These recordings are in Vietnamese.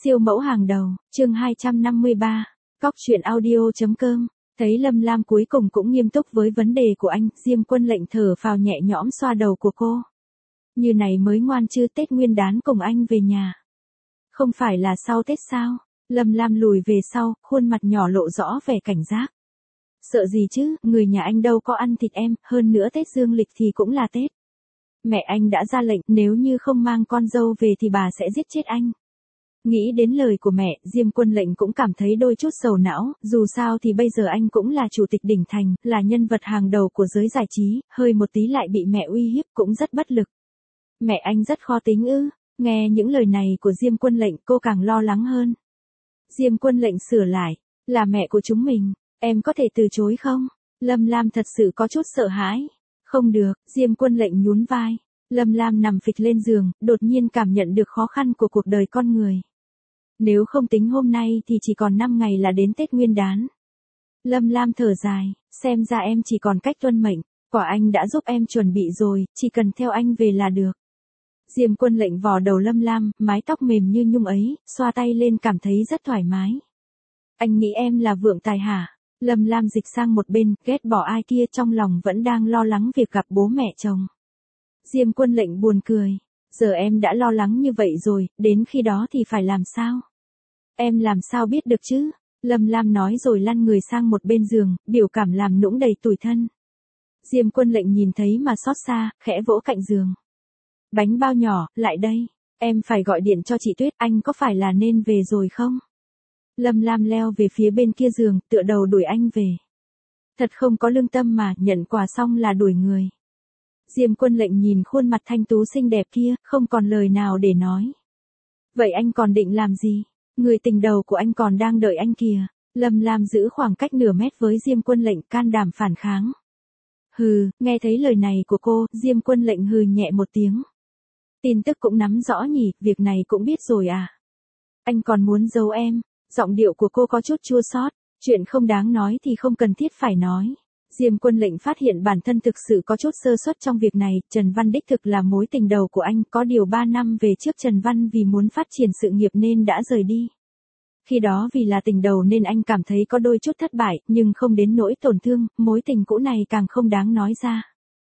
Siêu mẫu hàng đầu, chương 253, cóc truyện audio.com. Thấy Lâm Lam cuối cùng cũng nghiêm túc với vấn đề của anh, Diêm Quân lệnh thở phào nhẹ nhõm xoa đầu của cô. Như này mới ngoan chứ, Tết Nguyên đán cùng anh về nhà. Không phải là sau Tết sao? Lâm Lam lùi về sau, khuôn mặt nhỏ lộ rõ vẻ cảnh giác. Sợ gì chứ, người nhà anh đâu có ăn thịt em, hơn nữa Tết dương lịch thì cũng là Tết. Mẹ anh đã ra lệnh, nếu như không mang con dâu về thì bà sẽ giết chết anh. Nghĩ đến lời của mẹ, Diêm Quân lệnh cũng cảm thấy đôi chút sầu não, dù sao thì bây giờ anh cũng là chủ tịch đỉnh thành, là nhân vật hàng đầu của giới giải trí, hơi một tí lại bị mẹ uy hiếp cũng rất bất lực. Mẹ anh rất khó tính ư? Nghe những lời này của Diêm Quân lệnh cô càng lo lắng hơn. Diêm Quân lệnh sửa lại, là mẹ của chúng mình, em có thể từ chối không? Lâm Lam thật sự có chút sợ hãi. Không được, Diêm Quân lệnh nhún vai. Lâm Lam nằm phịch lên giường, đột nhiên cảm nhận được khó khăn của cuộc đời con người. Nếu không tính hôm nay thì chỉ còn 5 ngày là đến Tết Nguyên đán. Lâm Lam thở dài, xem ra em chỉ còn cách tuân mệnh, quả anh đã giúp em chuẩn bị rồi, chỉ cần theo anh về là được. Diêm Quân lệnh vò đầu Lâm Lam, mái tóc mềm như nhung ấy, xoa tay lên cảm thấy rất thoải mái. Anh nghĩ em là vượng tài hả? Lâm Lam dịch sang một bên, ghét bỏ ai kia, trong lòng vẫn đang lo lắng việc gặp bố mẹ chồng. Diêm Quân lệnh buồn cười. Giờ em đã lo lắng như vậy rồi, đến khi đó thì phải làm sao? Em làm sao biết được chứ? Lâm Lam nói rồi lăn người sang một bên giường, biểu cảm làm nũng đầy tủi thân. Diêm Quân lệnh nhìn thấy mà xót xa, khẽ vỗ cạnh giường. Bánh bao nhỏ, lại đây. Em phải gọi điện cho chị Tuyết, anh có phải là nên về rồi không? Lâm Lam leo về phía bên kia giường, tựa đầu đuổi anh về. Thật không có lương tâm mà, nhận quà xong là đuổi người. Diêm Quân lệnh nhìn khuôn mặt thanh tú xinh đẹp kia, không còn lời nào để nói. Vậy anh còn định làm gì? Người tình đầu của anh còn đang đợi anh kìa. Lâm Lam giữ khoảng cách nửa mét với Diêm Quân lệnh, can đảm phản kháng. Hừ, nghe thấy lời này của cô, Diêm Quân lệnh hừ nhẹ một tiếng. Tin tức cũng nắm rõ nhỉ, việc này cũng biết rồi à? Anh còn muốn giấu em? Giọng điệu của cô có chút chua xót. Chuyện không đáng nói thì không cần thiết phải nói. Diêm Quân lệnh phát hiện bản thân thực sự có chút sơ suất trong việc này, Trần Văn đích thực là mối tình đầu của anh, có điều 3 năm về trước Trần Văn vì muốn phát triển sự nghiệp nên đã rời đi. Khi đó vì là tình đầu nên anh cảm thấy có đôi chút thất bại, nhưng không đến nỗi tổn thương, mối tình cũ này càng không đáng nói ra.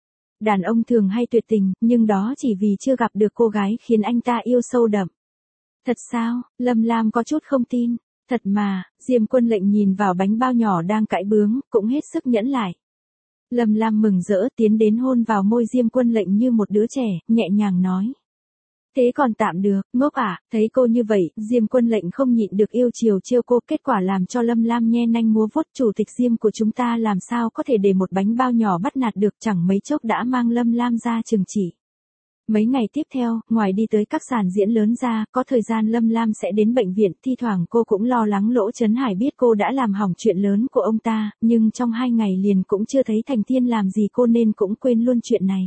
Đàn ông thường hay tuyệt tình, nhưng đó chỉ vì chưa gặp được cô gái khiến anh ta yêu sâu đậm. Thật sao? Lâm Lam có chút không tin. Thật mà, Diêm Quân lệnh nhìn vào bánh bao nhỏ đang cãi bướng, cũng hết sức nhẫn lại. Lâm Lam mừng rỡ tiến đến hôn vào môi Diêm Quân lệnh như một đứa trẻ, nhẹ nhàng nói. Thế còn tạm được, ngốc à? Thấy cô như vậy, Diêm Quân lệnh không nhịn được yêu chiều trêu cô, kết quả làm cho Lâm Lam nhe nanh múa vuốt. Chủ tịch Diêm của chúng ta làm sao có thể để một bánh bao nhỏ bắt nạt được, chẳng mấy chốc đã mang Lâm Lam ra trừng trị. Mấy ngày tiếp theo, ngoài đi tới các sàn diễn lớn ra, có thời gian Lâm Lam sẽ đến bệnh viện, thi thoảng cô cũng lo lắng Lỗ Chấn Hải biết cô đã làm hỏng chuyện lớn của ông ta, nhưng trong 2 ngày liền cũng chưa thấy Thành Thiên làm gì cô nên cũng quên luôn chuyện này.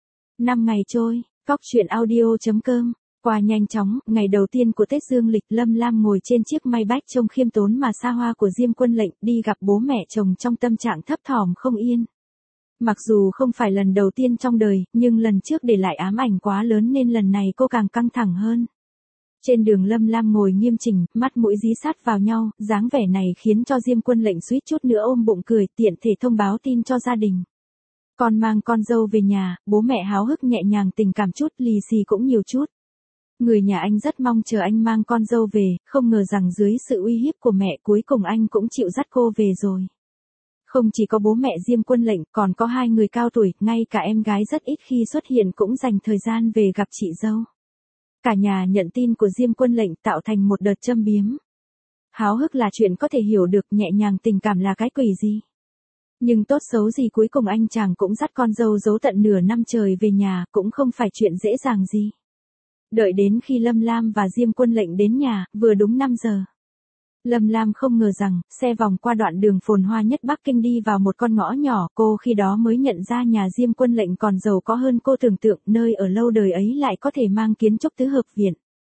5 ngày trôi, cóc truyện audio.com. Qua nhanh chóng, ngày đầu tiên của Tết dương lịch, Lâm Lam ngồi trên chiếc Maybach trông khiêm tốn mà xa hoa của Diêm Quân lệnh, đi gặp bố mẹ chồng trong tâm trạng thấp thỏm không yên. Mặc dù không phải lần đầu tiên trong đời, nhưng lần trước để lại ám ảnh quá lớn nên lần này cô càng căng thẳng hơn. Trên đường Lâm Lam ngồi nghiêm chỉnh, mắt mũi dí sát vào nhau, dáng vẻ này khiến cho Diêm Quân lệnh suýt chút nữa ôm bụng cười, tiện thể thông báo tin cho gia đình. Con mang con dâu về nhà, bố mẹ háo hức nhẹ nhàng, tình cảm chút, lì xì cũng nhiều chút. Người nhà anh rất mong chờ anh mang con dâu về, không ngờ rằng dưới sự uy hiếp của mẹ cuối cùng anh cũng chịu dắt cô về rồi. Không chỉ có bố mẹ Diêm Quân lệnh, còn có 2 người cao tuổi, ngay cả em gái rất ít khi xuất hiện cũng dành thời gian về gặp chị dâu. Cả nhà nhận tin của Diêm Quân lệnh tạo thành một đợt châm biếm. Háo hức là chuyện có thể hiểu được, nhẹ nhàng tình cảm là cái quỷ gì. Nhưng tốt xấu gì cuối cùng anh chàng cũng dắt con dâu giấu tận nửa năm trời về nhà, cũng không phải chuyện dễ dàng gì. Đợi đến khi Lâm Lam và Diêm Quân lệnh đến nhà, vừa đúng 5 giờ. Lâm Lam không ngờ rằng, xe vòng qua đoạn đường phồn hoa nhất Bắc Kinh đi vào một con ngõ nhỏ, cô khi đó mới nhận ra nhà Diêm Quân lệnh còn giàu có hơn cô tưởng tượng, nơi ở lâu đời ấy lại có thể mang kiến trúc tứ hợp viện.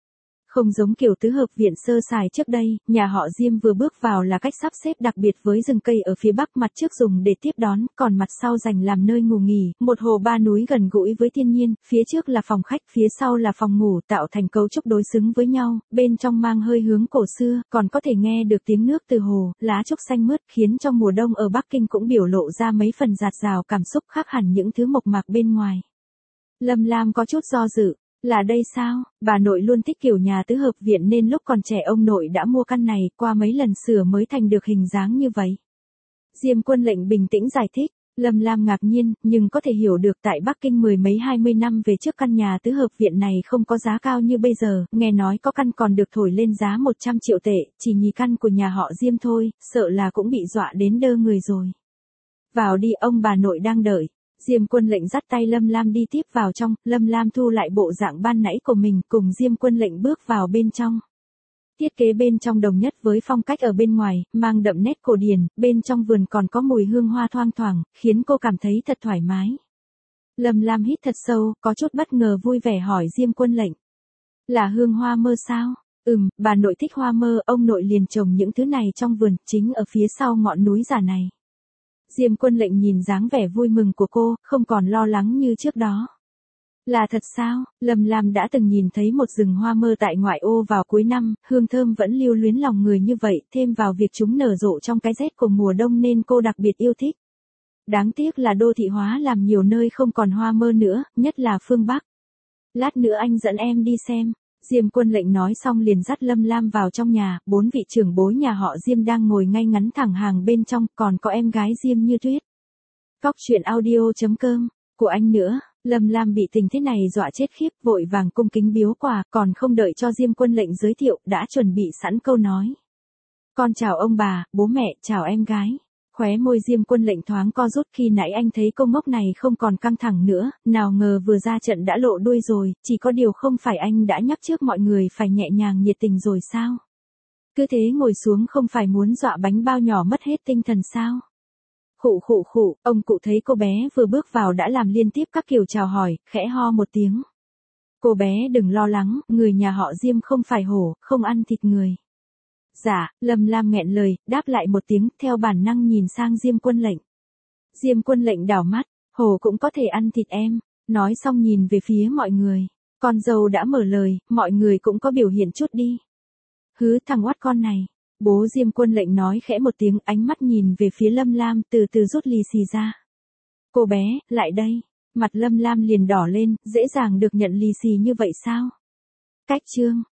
Không giống kiểu tứ hợp viện sơ sài trước đây, nhà họ Diêm vừa bước vào là cách sắp xếp đặc biệt với rừng cây ở phía bắc, mặt trước dùng để tiếp đón, còn mặt sau dành làm nơi ngủ nghỉ, một hồ ba núi gần gũi với thiên nhiên, phía trước là phòng khách, phía sau là phòng ngủ, tạo thành cấu trúc đối xứng với nhau, bên trong mang hơi hướng cổ xưa, còn có thể nghe được tiếng nước từ hồ, lá trúc xanh mướt, khiến trong mùa đông ở Bắc Kinh cũng biểu lộ ra mấy phần dạt dào cảm xúc khác hẳn những thứ mộc mạc bên ngoài. Lâm Lam có chút do dự. Là đây sao? Bà nội luôn thích kiểu nhà tứ hợp viện nên lúc còn trẻ ông nội đã mua căn này, qua mấy lần sửa mới thành được hình dáng như vậy. Diêm Quân Lệnh bình tĩnh giải thích. Lâm Lam ngạc nhiên, nhưng có thể hiểu được tại Bắc Kinh mười mấy 20 năm về trước căn nhà tứ hợp viện này không có giá cao như bây giờ, nghe nói có căn còn được thổi lên giá 100 triệu tệ, chỉ nhì căn của nhà họ Diêm thôi, sợ là cũng bị dọa đến đơ người rồi. Vào đi, ông bà nội đang đợi. Diêm Quân Lệnh dắt tay Lâm Lam đi tiếp vào trong, Lâm Lam thu lại bộ dạng ban nãy của mình, cùng Diêm Quân Lệnh bước vào bên trong. Thiết kế bên trong đồng nhất với phong cách ở bên ngoài, mang đậm nét cổ điển, bên trong vườn còn có mùi hương hoa thoang thoảng, khiến cô cảm thấy thật thoải mái. Lâm Lam hít thật sâu, có chút bất ngờ vui vẻ hỏi Diêm Quân Lệnh. Là hương hoa mơ sao? Bà nội thích hoa mơ, ông nội liền trồng những thứ này trong vườn, chính ở phía sau ngọn núi giả này. Diêm Quân Lệnh nhìn dáng vẻ vui mừng của cô, không còn lo lắng như trước đó. Là thật sao? Lâm Lam đã từng nhìn thấy một rừng hoa mơ tại ngoại ô vào cuối năm, hương thơm vẫn lưu luyến lòng người như vậy, thêm vào việc chúng nở rộ trong cái rét của mùa đông nên cô đặc biệt yêu thích. Đáng tiếc là đô thị hóa làm nhiều nơi không còn hoa mơ nữa, nhất là phương Bắc. Lát nữa anh dẫn em đi xem. Diêm Quân Lệnh nói xong liền dắt Lâm Lam vào trong nhà, 4 vị trưởng bối nhà họ Diêm đang ngồi ngay ngắn thẳng hàng bên trong, còn có em gái Diêm Như Tuyết. Cóc truyện audio.com, của anh nữa. Lâm Lam bị tình thế này dọa chết khiếp, vội vàng cung kính biếu quà, còn không đợi cho Diêm Quân Lệnh giới thiệu, đã chuẩn bị sẵn câu nói. Con chào ông bà, bố mẹ, chào em gái. Khóe môi Diêm Quân Lệnh thoáng co rút, khi nãy anh thấy cô ngốc này không còn căng thẳng nữa, nào ngờ vừa ra trận đã lộ đuôi rồi, chỉ có điều không phải anh đã nhắc trước mọi người phải nhẹ nhàng nhiệt tình rồi sao? Cứ thế ngồi xuống không phải muốn dọa bánh bao nhỏ mất hết tinh thần sao? Khụ khụ khụ, ông cụ thấy cô bé vừa bước vào đã làm liên tiếp các kiểu chào hỏi, khẽ ho một tiếng. Cô bé đừng lo lắng, người nhà họ Diêm không phải hổ, không ăn thịt người. Dạ, Lâm Lam nghẹn lời, đáp lại một tiếng, theo bản năng nhìn sang Diêm Quân Lệnh. Diêm Quân Lệnh đảo mắt, hổ cũng có thể ăn thịt em, nói xong nhìn về phía mọi người. Con dâu đã mở lời, mọi người cũng có biểu hiện chút đi. Hứ, thằng oát con này. Bố Diêm Quân Lệnh nói khẽ một tiếng, ánh mắt nhìn về phía Lâm Lam, từ từ rút lì xì ra. Cô bé, lại đây. Mặt Lâm Lam liền đỏ lên, dễ dàng được nhận lì xì như vậy sao? Cách chương.